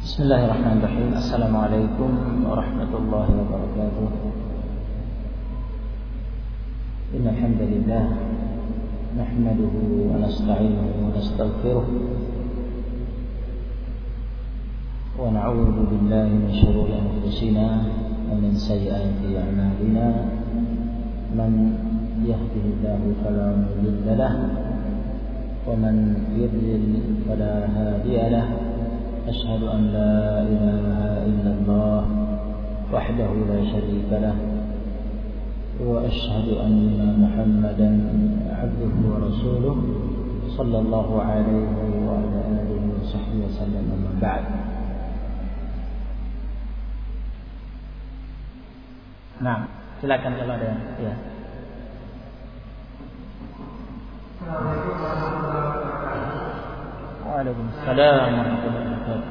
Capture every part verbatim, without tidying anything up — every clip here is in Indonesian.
Bismillahirrahmanirrahim. Assalamualaikum warahmatullahi wabarakatuh. Innal hamdalillah nahmaduhu wa nasta'inuhu wa nastaghfiruh wa na'udzu billahi min shururi anfusina wa min sayyiati a'malina. Man yahdihillahu fala mudilla lahu wa man yudlil fala hadiya lahu. أشهد أن لا إله إلا الله وحده لا شريك له وأشهد أن محمدا عبده ورسوله صلى الله عليه وعلى آله وصحبه وسلم. أما بعد. Nah, silakan kalau ada ya. Assalamualaikum warahmatullahi wabarakatuh. Waalaikumsalam warahmatullahi wabarakatuh.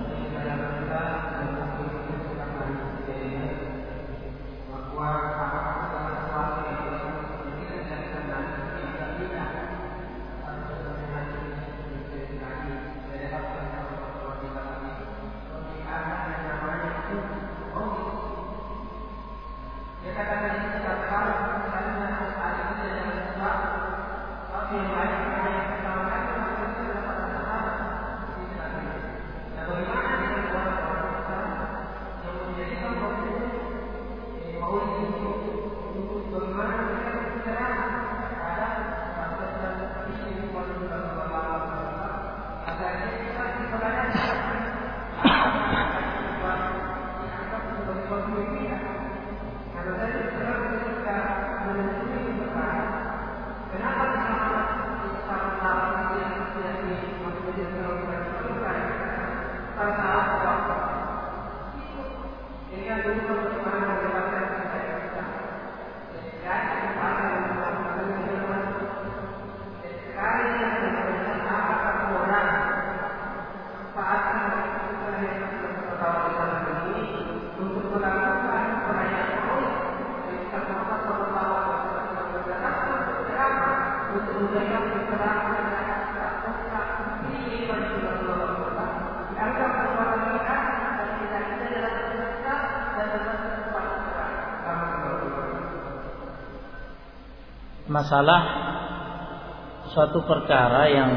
Masalah suatu perkara yang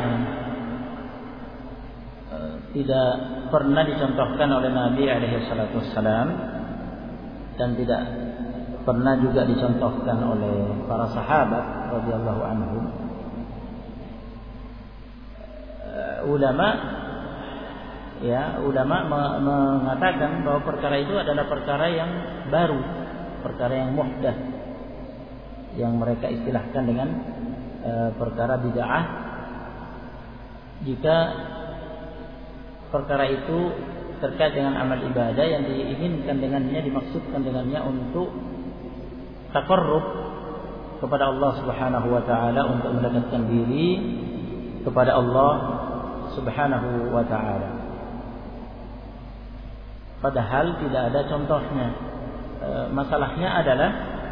uh, tidak pernah dicontohkan oleh Nabi alaihi salatu wassalam dan tidak pernah juga dicontohkan oleh para sahabat radhiyallahu anhum. Uh, ulama ya ulama me- mengatakan bahwa perkara itu adalah perkara yang baru, perkara yang muhdath, yang mereka istilahkan dengan e, perkara bid'ah jika perkara itu terkait dengan amal ibadah yang diinginkan dengannya, dimaksudkan dengannya untuk taqarrub kepada Allah Subhanahu wa taala, untuk mendekatkan diri kepada Allah Subhanahu wa taala. Padahal tidak ada contohnya. E, masalahnya adalah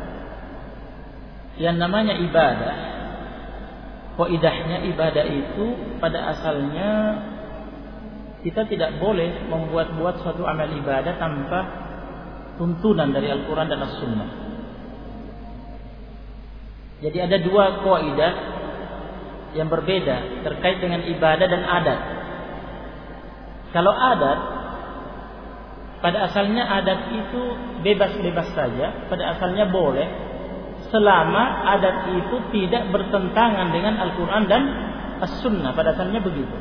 yang namanya ibadah, qaidahnya ibadah itu pada asalnya kita tidak boleh membuat-buat suatu amal ibadah tanpa tuntunan dari Al-Quran dan As-Sunnah. Jadi ada dua qaidah yang berbeda terkait dengan ibadah dan adat. Kalau adat, pada asalnya adat itu bebas-bebas saja, pada asalnya boleh selama adat itu tidak bertentangan dengan Al-Quran dan As-Sunnah. Pada asalnya begitu.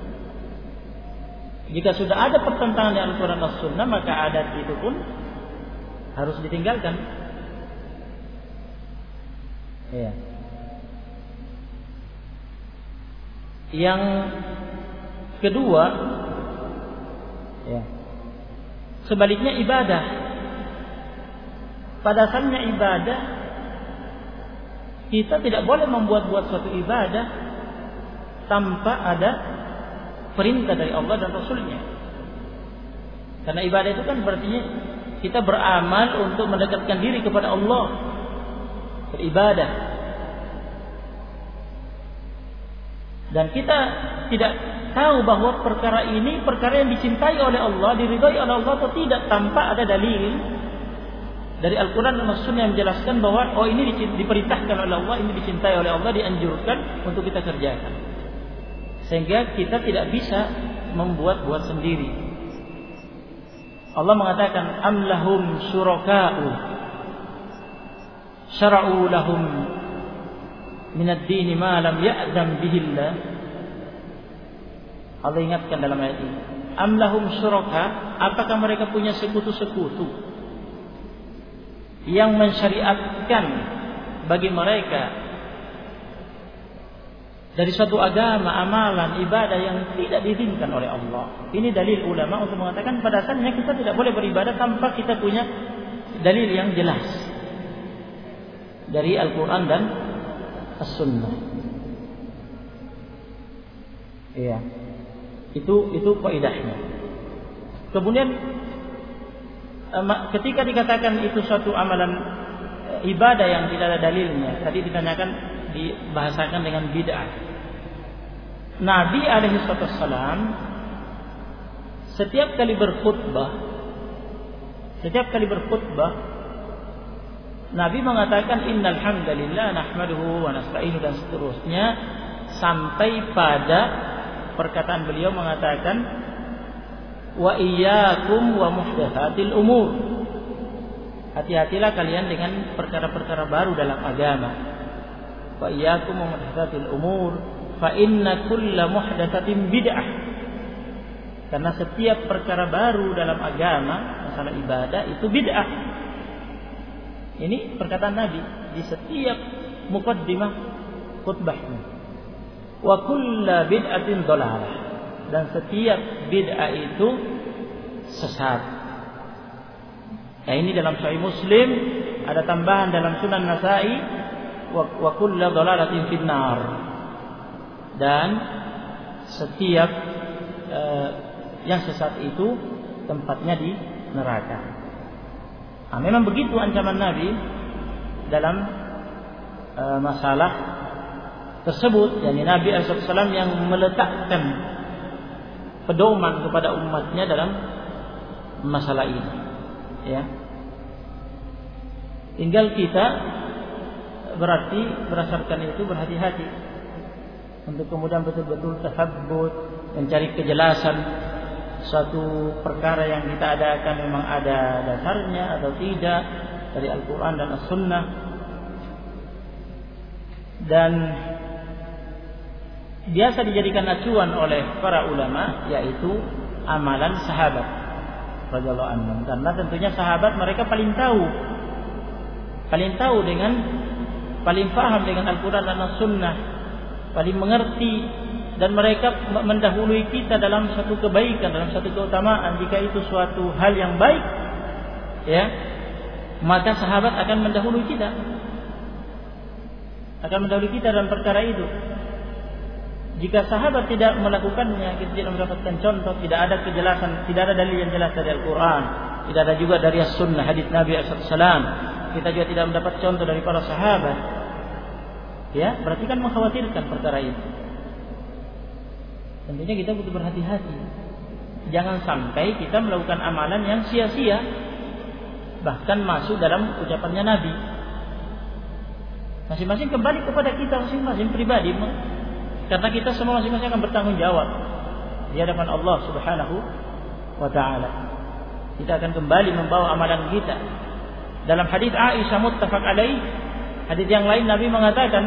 Jika sudah ada pertentangan dengan Al-Quran dan As-Sunnah, maka adat itu pun harus ditinggalkan. Ya. Yang kedua, ya, sebaliknya ibadah. Pada asalnya ibadah, kita tidak boleh membuat-buat suatu ibadah tanpa ada perintah dari Allah dan Rasulnya. Karena ibadah itu kan berarti kita beramal untuk mendekatkan diri kepada Allah, beribadah. Dan kita tidak tahu bahwa perkara ini perkara yang dicintai oleh Allah, diridhai oleh Allah atau tidak, tanpa ada dalil dari Al-Quran dan As-Sunnah yang menjelaskan bahwa oh ini diperintahkan oleh Allah, ini dicintai oleh Allah, dianjurkan untuk kita kerjakan. Sehingga kita tidak bisa membuat-buat sendiri. Allah mengatakan am lahum syuraka'u syara'u lahum minad dini ma lam ya'zam bihillah. Allah ingatkan dalam ayat ini, am lahum syuraka, apakah mereka punya sekutu-sekutu yang mensyariatkan bagi mereka dari suatu agama, amalan, ibadah yang tidak diizinkan oleh Allah. Ini dalil ulama untuk mengatakan pada asalnya kita tidak boleh beribadah tanpa kita punya dalil yang jelas dari Al-Quran dan As-Sunnah. Iya, itu itu kaidahnya. Kemudian ketika dikatakan itu suatu amalan ibadah yang tidak ada dalilnya, tadi ditanyakan dibahasakan dengan bid'ah. Nabi alaihi wasallam setiap kali berkhutbah, setiap kali berkhutbah Nabi mengatakan innal hamdalillah nahmaduhu wa nasta'inu dan seterusnya sampai pada perkataan beliau mengatakan wa iyyakum wa muhdatsatil umur. Hati-hatilah kalian dengan perkara-perkara baru dalam agama. Wa iyyakum wa muhdatsatil umur fa inna kulla muhdatsatin bid'ah. Karena setiap perkara baru dalam agama, masalah ibadah itu bid'ah. Ini perkataan Nabi di setiap muqaddimah khutbahnya. Wa kulla bid'atin dhalalah. Dan setiap bid'ah itu sesat. Nah, ini dalam Sahih Muslim, ada tambahan dalam Sunan Nasa'i wa, wa kullu dhalalatin finnar. Dan setiap uh, yang sesat itu tempatnya di neraka. Nah, memang begitu ancaman Nabi dalam uh, masalah tersebut. Yani Nabi shallallahu alaihi wasallam yang meletakkan pedoman kepada umatnya dalam masalah ini, ya. Tinggal kita berarti berdasarkan itu berhati-hati untuk kemudian betul-betul tasabbut, mencari kejelasan suatu perkara yang kita adakan memang ada dasarnya atau tidak dari Al-Quran dan As-Sunnah. Dan biasa dijadikan acuan oleh para ulama yaitu amalan sahabat radhiyallahu anhum, karena tentunya sahabat mereka paling tahu paling tahu dengan paling paham dengan Al-Quran dan As-Sunnah, paling mengerti, dan mereka mendahului kita dalam satu kebaikan, dalam satu keutamaan. Jika itu suatu hal yang baik, ya, maka sahabat akan mendahului kita akan mendahului kita dalam perkara itu. Jika sahabat tidak melakukannya, kita tidak mendapatkan contoh, tidak ada kejelasan, tidak ada dalil yang jelas dari Al-Quran, tidak ada juga dari As-Sunnah, hadits Nabi shallallahu alaihi wasallam. Kita juga tidak mendapat contoh dari para sahabat. Ya, berarti kan mengkhawatirkan perkara itu. Tentunya kita butuh berhati-hati. Jangan sampai kita melakukan amalan yang sia-sia, bahkan masuk dalam ucapannya Nabi. Masing-masing kembali kepada kita masing-masing pribadi. Karena kita semua masing-masing akan bertanggung jawab di hadapan Allah Subhanahu wa taala. Kita akan kembali membawa amalan kita. Dalam hadis Aisyah muttafaq alaih, hadis yang lain Nabi mengatakan,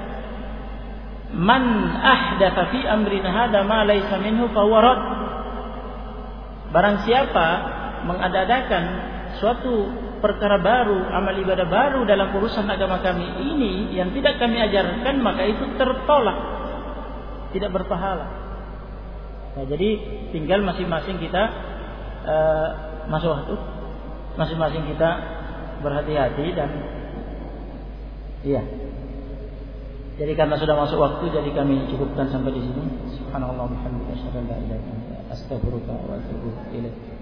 "Man ahdatsa fi amrina hadza ma laysa minhu fa huwa rad." Barang siapa mengadakan suatu perkara baru, amal ibadah baru dalam urusan agama kami ini yang tidak kami ajarkan, maka itu tertolak, tidak berpahala. Nah, jadi tinggal masing-masing kita uh, masuk waktu, masing-masing kita berhati-hati dan iya. Jadi karena sudah masuk waktu, jadi kami cukupkan sampai di sini. Subhanallah bihamdihi asyhadu an la ilaha illa anta astaghfiruka wa atubu ilaik.